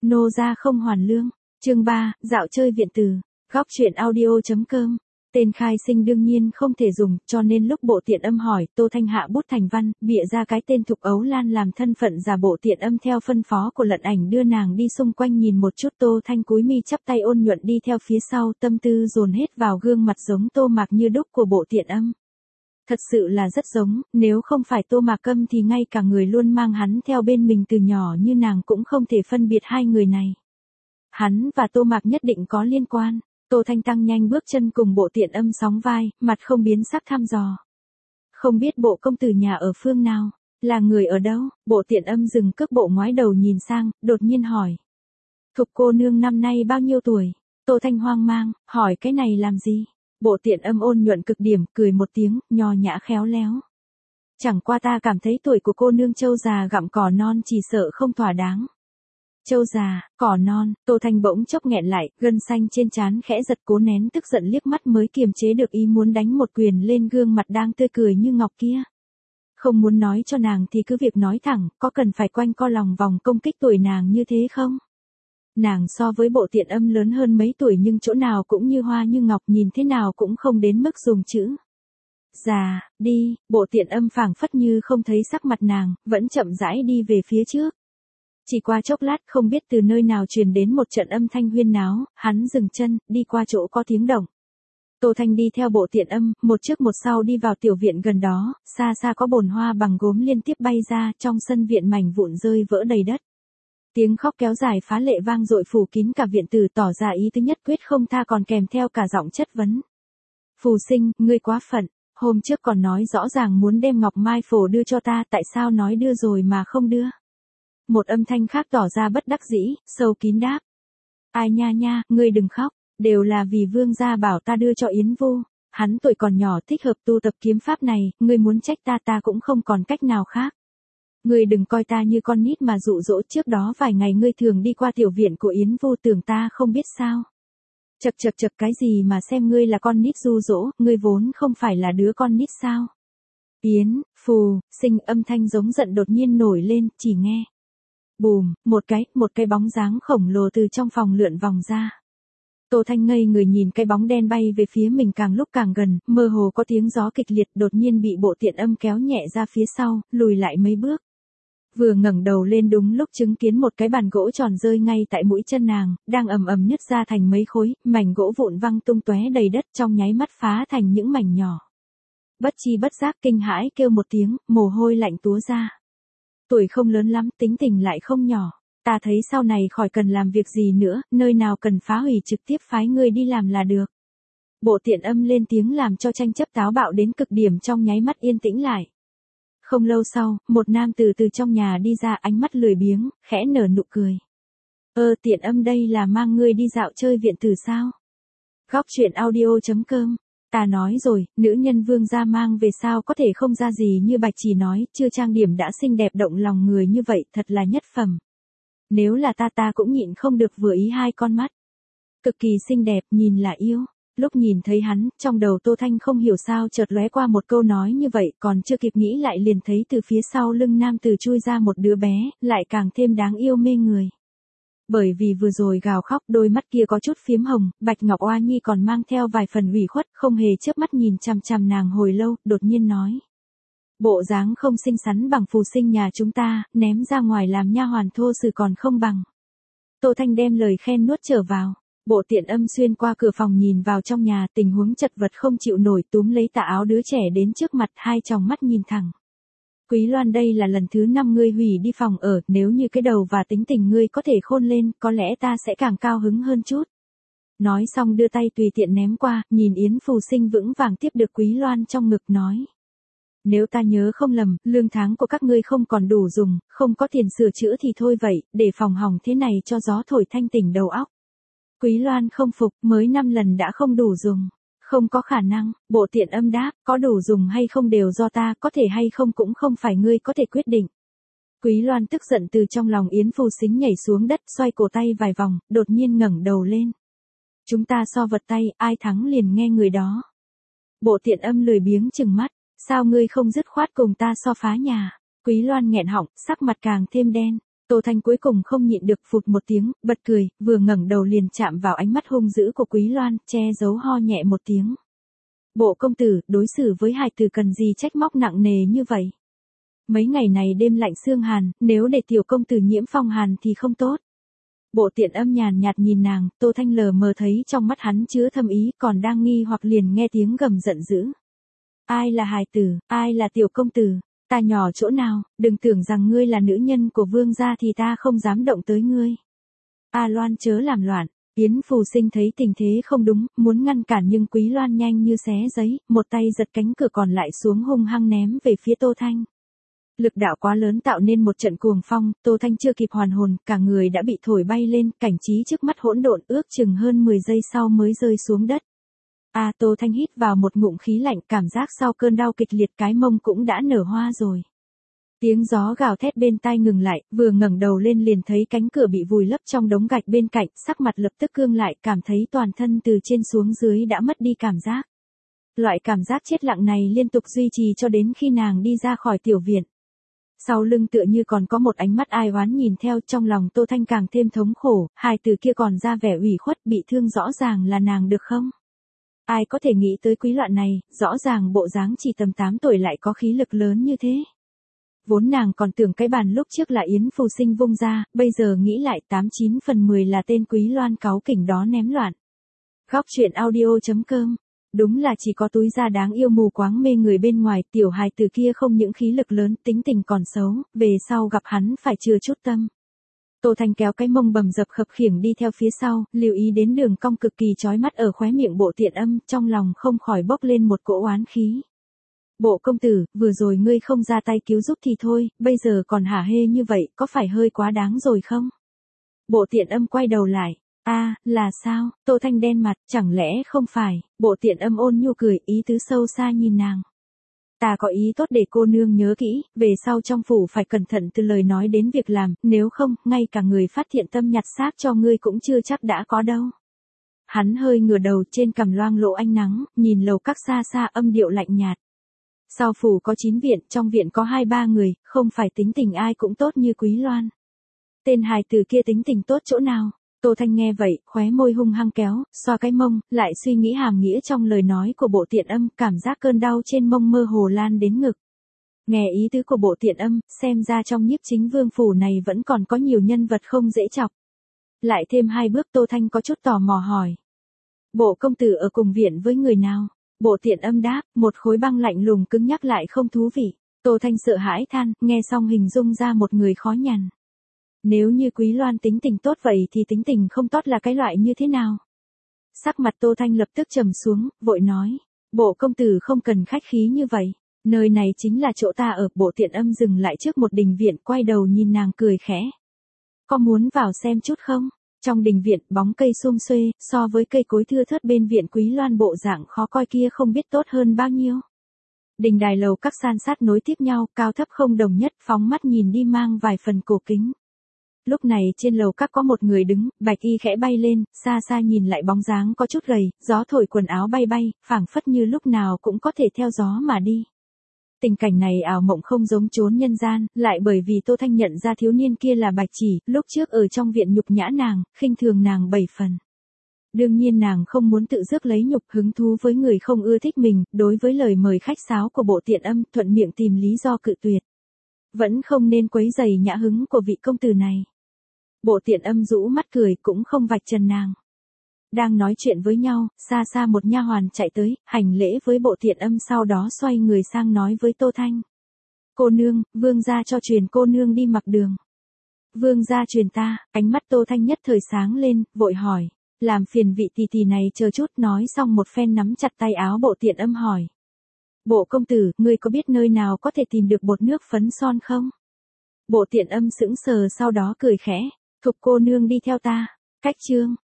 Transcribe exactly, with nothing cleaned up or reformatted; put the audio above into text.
Nô gia không hoàn lương. Chương ba, dạo chơi viện từ. Góc truyện audio.com. Tên khai sinh đương nhiên không thể dùng, cho nên lúc bộ tiện âm hỏi, Tô Thanh hạ bút thành văn, bịa ra cái tên Thục Ấu Lan làm thân phận giả bộ tiện âm theo phân phó của Lận Ảnh đưa nàng đi xung quanh nhìn một chút. Tô Thanh cúi mi chắp tay ôn nhuận đi theo phía sau, tâm tư dồn hết vào gương mặt giống Tô Mạc như đúc của bộ tiện âm. Thật sự là rất giống, nếu không phải Tô Mạc Câm thì ngay cả người luôn mang hắn theo bên mình từ nhỏ như nàng cũng không thể phân biệt hai người này. Hắn và Tô Mạc nhất định có liên quan. Tô Thanh tăng nhanh bước chân cùng bộ tiện âm sóng vai, mặt không biến sắc thăm dò. Không biết bộ công tử nhà ở phương nào, là người ở đâu? Bộ tiện âm dừng cước bộ ngoái đầu nhìn sang, đột nhiên hỏi. Thục cô nương năm nay bao nhiêu tuổi? Tô Thanh hoang mang, hỏi cái này làm gì? Bộ tiện âm ôn nhuận cực điểm, cười một tiếng, nho nhã khéo léo. Chẳng qua ta cảm thấy tuổi của cô nương trâu già gặm cỏ non chỉ sợ không thỏa đáng. Trâu già, cỏ non, Tô Thanh bỗng chốc nghẹn lại, gân xanh trên trán khẽ giật, cố nén tức giận liếc mắt mới kiềm chế được ý muốn đánh một quyền lên gương mặt đang tươi cười như ngọc kia. Không muốn nói cho nàng thì cứ việc nói thẳng, có cần phải quanh co lòng vòng công kích tuổi nàng như thế không? Nàng so với bộ tiện âm lớn hơn mấy tuổi nhưng chỗ nào cũng như hoa như ngọc, nhìn thế nào cũng không đến mức dùng chữ già, đi. Bộ tiện âm phảng phất như không thấy sắc mặt nàng, vẫn chậm rãi đi về phía trước. Chỉ qua chốc lát không biết từ nơi nào truyền đến một trận âm thanh huyên náo, hắn dừng chân, đi qua chỗ có tiếng động. Tô Thanh đi theo bộ tiện âm, một trước một sau đi vào tiểu viện gần đó, xa xa có bồn hoa bằng gốm liên tiếp bay ra, trong sân viện mảnh vụn rơi vỡ đầy đất. Tiếng khóc kéo dài phá lệ vang dội phủ kín cả viện tử, tỏ ra ý tứ nhất quyết không tha, còn kèm theo cả giọng chất vấn. Phù sinh, ngươi quá phận, hôm trước còn nói rõ ràng muốn đem ngọc mai phổ đưa cho ta, tại sao nói đưa rồi mà không đưa? Một âm thanh khác tỏ ra bất đắc dĩ, sâu kín đáp. Ai nha nha, ngươi đừng khóc, đều là vì vương gia bảo ta đưa cho Yến Vu. Hắn tuổi còn nhỏ thích hợp tu tập kiếm pháp này, ngươi muốn trách ta ta cũng không còn cách nào khác. Ngươi đừng coi ta như con nít mà dụ dỗ, trước đó vài ngày ngươi thường đi qua tiểu viện của Yến Vu tưởng ta không biết sao. Chật chật chật cái gì mà xem ngươi là con nít dụ dỗ, ngươi vốn không phải là đứa con nít sao. Yến, Phù, sinh, âm thanh giống giận đột nhiên nổi lên, chỉ nghe. Bùm, một cái, một cái bóng dáng khổng lồ từ trong phòng lượn vòng ra. Tô Thanh ngây người nhìn cái bóng đen bay về phía mình càng lúc càng gần, mơ hồ có tiếng gió kịch liệt, đột nhiên bị bộ tiện âm kéo nhẹ ra phía sau, lùi lại mấy bước. Vừa ngẩng đầu lên đúng lúc chứng kiến một cái bàn gỗ tròn rơi ngay tại mũi chân nàng, đang ầm ầm nứt ra thành mấy khối, mảnh gỗ vụn văng tung tóe đầy đất, trong nháy mắt phá thành những mảnh nhỏ. Bất chi bất giác kinh hãi kêu một tiếng, mồ hôi lạnh túa ra. Tuổi không lớn lắm, tính tình lại không nhỏ. Ta thấy sau này khỏi cần làm việc gì nữa, nơi nào cần phá hủy trực tiếp phái ngươi đi làm là được. Bộ tiện âm lên tiếng làm cho tranh chấp táo bạo đến cực điểm trong nháy mắt yên tĩnh lại. Không lâu sau, một nam tử từ trong nhà đi ra, ánh mắt lười biếng, khẽ nở nụ cười. Ơ tiện âm, đây là mang ngươi đi dạo chơi viện tử sao? Góc truyện audio.com. Ta nói rồi, nữ nhân vương gia mang về sao có thể không ra gì như Bạch Chỉ nói, chưa trang điểm đã xinh đẹp động lòng người như vậy, thật là nhất phẩm. Nếu là ta ta cũng nhịn không được vừa ý hai con mắt. Cực kỳ xinh đẹp, nhìn là yêu. Lúc nhìn thấy hắn, trong đầu Tô Thanh không hiểu sao chợt lóe qua một câu nói như vậy, còn chưa kịp nghĩ lại liền thấy từ phía sau lưng nam tử chui ra một đứa bé, lại càng thêm đáng yêu mê người. Bởi vì vừa rồi gào khóc, đôi mắt kia có chút phiếm hồng, Bạch Ngọc Oa Nhi còn mang theo vài phần ủy khuất, không hề chớp mắt nhìn chằm chằm nàng hồi lâu, đột nhiên nói. Bộ dáng không xinh xắn bằng phù sinh nhà chúng ta, ném ra ngoài làm nha hoàn thô sử còn không bằng. Tô Thanh đem lời khen nuốt trở vào. Bộ tiện âm xuyên qua cửa phòng nhìn vào trong nhà, tình huống chật vật không chịu nổi, túm lấy tà áo đứa trẻ đến trước mặt, hai tròng mắt nhìn thẳng. Quý Loan, đây là lần thứ năm ngươi hủy đi phòng ở, nếu như cái đầu và tính tình ngươi có thể khôn lên, có lẽ ta sẽ càng cao hứng hơn chút. Nói xong đưa tay tùy tiện ném qua, nhìn Yến Phù Sinh vững vàng tiếp được Quý Loan trong ngực nói. Nếu ta nhớ không lầm, lương tháng của các ngươi không còn đủ dùng, không có tiền sửa chữa thì thôi vậy, để phòng hỏng thế này cho gió thổi thanh tỉnh đầu óc. Quý Loan không phục, mới năm lần đã không đủ dùng. Không có khả năng, bộ tiện âm đáp, có đủ dùng hay không đều do ta, có thể hay không cũng không phải ngươi có thể quyết định. Quý Loan tức giận từ trong lòng Yến Phù Sính nhảy xuống đất, xoay cổ tay vài vòng, đột nhiên ngẩng đầu lên. Chúng ta so vật tay, ai thắng liền nghe người đó. Bộ tiện âm lười biếng chừng mắt, sao ngươi không dứt khoát cùng ta so phá nhà? Quý Loan nghẹn họng, sắc mặt càng thêm đen. Tô Thanh cuối cùng không nhịn được phụt một tiếng, bật cười, vừa ngẩng đầu liền chạm vào ánh mắt hung dữ của Quý Loan, che giấu ho nhẹ một tiếng. Bộ công tử, đối xử với hài tử cần gì trách móc nặng nề như vậy? Mấy ngày này đêm lạnh xương hàn, nếu để tiểu công tử nhiễm phong hàn thì không tốt. Bộ tiện âm nhàn nhạt nhìn nàng, Tô Thanh lờ mờ thấy trong mắt hắn chứa thâm ý, còn đang nghi hoặc liền nghe tiếng gầm giận dữ. Ai là hài tử, ai là tiểu công tử, ta nhỏ chỗ nào, đừng tưởng rằng ngươi là nữ nhân của vương gia thì ta không dám động tới ngươi. A Loan chớ làm loạn. Yến Phù Sinh thấy tình thế không đúng, muốn ngăn cản nhưng Quý Loan nhanh như xé giấy, một tay giật cánh cửa còn lại xuống hung hăng ném về phía Tô Thanh. Lực đạo quá lớn tạo nên một trận cuồng phong, Tô Thanh chưa kịp hoàn hồn, cả người đã bị thổi bay lên, cảnh trí trước mắt hỗn độn, ước chừng hơn mười giây sau mới rơi xuống đất. A à, Tô Thanh hít vào một ngụm khí lạnh, cảm giác sau cơn đau kịch liệt cái mông cũng đã nở hoa rồi. Tiếng gió gào thét bên tai ngừng lại, vừa ngẩng đầu lên liền thấy cánh cửa bị vùi lấp trong đống gạch bên cạnh, sắc mặt lập tức cương lại, cảm thấy toàn thân từ trên xuống dưới đã mất đi cảm giác. Loại cảm giác chết lặng này liên tục duy trì cho đến khi nàng đi ra khỏi tiểu viện. Sau lưng tựa như còn có một ánh mắt ai oán nhìn theo, trong lòng Tô Thanh càng thêm thống khổ, hài từ kia còn ra vẻ ủy khuất bị thương rõ ràng là nàng được không? Ai có thể nghĩ tới Quý Loan này, rõ ràng bộ dáng chỉ tầm tám tuổi lại có khí lực lớn như thế. Vốn nàng còn tưởng cái bàn lúc trước là Yến Phù Sinh vung ra, bây giờ nghĩ lại tám chín phần mười là tên Quý Loan cáu kỉnh đó ném loạn. Góc truyện audio chấm com. Đúng là chỉ có túi da đáng yêu mù quáng mê người bên ngoài, tiểu hài từ kia không những khí lực lớn, tính tình còn xấu, về sau gặp hắn phải chừa chút tâm. Tô Thanh kéo cái mông bầm dập khập khiễng đi theo phía sau, lưu ý đến đường cong cực kỳ chói mắt ở khóe miệng bộ tiện âm, trong lòng không khỏi bốc lên một cỗ oán khí. Bộ công tử, vừa rồi ngươi không ra tay cứu giúp thì thôi, bây giờ còn hả hê như vậy, có phải hơi quá đáng rồi không? Bộ tiện âm quay đầu lại. A, à, là sao? Tô Thanh đen mặt, chẳng lẽ không phải? Bộ tiện âm ôn nhu cười, ý tứ sâu xa nhìn nàng. Ta có ý tốt để cô nương nhớ kỹ, về sau trong phủ phải cẩn thận từ lời nói đến việc làm, nếu không, ngay cả người phát thiện tâm nhặt xác cho ngươi cũng chưa chắc đã có đâu. Hắn hơi ngửa đầu, trên cằm loang lỗ ánh nắng, nhìn lầu các xa xa, âm điệu lạnh nhạt. Sau phủ có chín viện, trong viện có hai ba người, không phải tính tình ai cũng tốt như Quý Loan. Tên hài tử kia tính tình tốt chỗ nào? Tô Thanh nghe vậy, khóe môi hung hăng kéo, xoa cái mông, lại suy nghĩ hàm nghĩa trong lời nói của bộ tiện âm, cảm giác cơn đau trên mông mơ hồ lan đến ngực. Nghe ý tứ của bộ tiện âm, xem ra trong nhiếp chính vương phủ này vẫn còn có nhiều nhân vật không dễ chọc. Lại thêm hai bước Tô Thanh có chút tò mò hỏi. Bộ công tử ở cùng viện với người nào? Bộ tiện âm đáp, một khối băng lạnh lùng cứng nhắc lại không thú vị. Tô Thanh sợ hãi than, nghe xong hình dung ra một người khó nhằn. Nếu như Quý Loan tính tình tốt vậy thì tính tình không tốt là cái loại như thế nào? Sắc mặt Tô Thanh lập tức trầm xuống, vội nói. Bộ công tử không cần khách khí như vậy. Nơi này chính là chỗ ta ở. Bộ tiện âm dừng lại trước một đình viện, quay đầu nhìn nàng cười khẽ. Có muốn vào xem chút không? Trong đình viện, bóng cây sum xuê, so với cây cối thưa thớt bên viện Quý Loan bộ dạng khó coi kia không biết tốt hơn bao nhiêu. Đình đài lầu các san sát nối tiếp nhau, cao thấp không đồng nhất, phóng mắt nhìn đi mang vài phần cổ kính. Lúc này trên lầu các có một người đứng, bạch y khẽ bay lên, xa xa nhìn lại bóng dáng có chút gầy, gió thổi quần áo bay bay, phảng phất như lúc nào cũng có thể theo gió mà đi. Tình cảnh này ảo mộng không giống chốn nhân gian, lại bởi vì Tô Thanh nhận ra thiếu niên kia là Bạch Chỉ, lúc trước ở trong viện nhục nhã nàng, khinh thường nàng bảy phần. Đương nhiên nàng không muốn tự rước lấy nhục, hứng thú với người không ưa thích mình, đối với lời mời khách sáo của bộ tiện âm, thuận miệng tìm lý do cự tuyệt. Vẫn không nên quấy rầy nhã hứng của vị công tử này. Bộ tiện âm rũ mắt cười, cũng không vạch trần nàng. Đang nói chuyện với nhau, xa xa một nha hoàn chạy tới, hành lễ với bộ tiện âm, sau đó xoay người sang nói với Tô Thanh. Cô nương, vương gia cho truyền cô nương đi mặc đường. Vương gia truyền ta, ánh mắt Tô Thanh nhất thời sáng lên, vội hỏi. Làm phiền vị tỷ tỷ này chờ chút, nói xong một phen nắm chặt tay áo bộ tiện âm hỏi. Bộ công tử, ngươi có biết nơi nào có thể tìm được bột nước phấn son không? Bộ tiện âm sững sờ sau đó cười khẽ. Thục cô nương đi theo ta. Cách chương.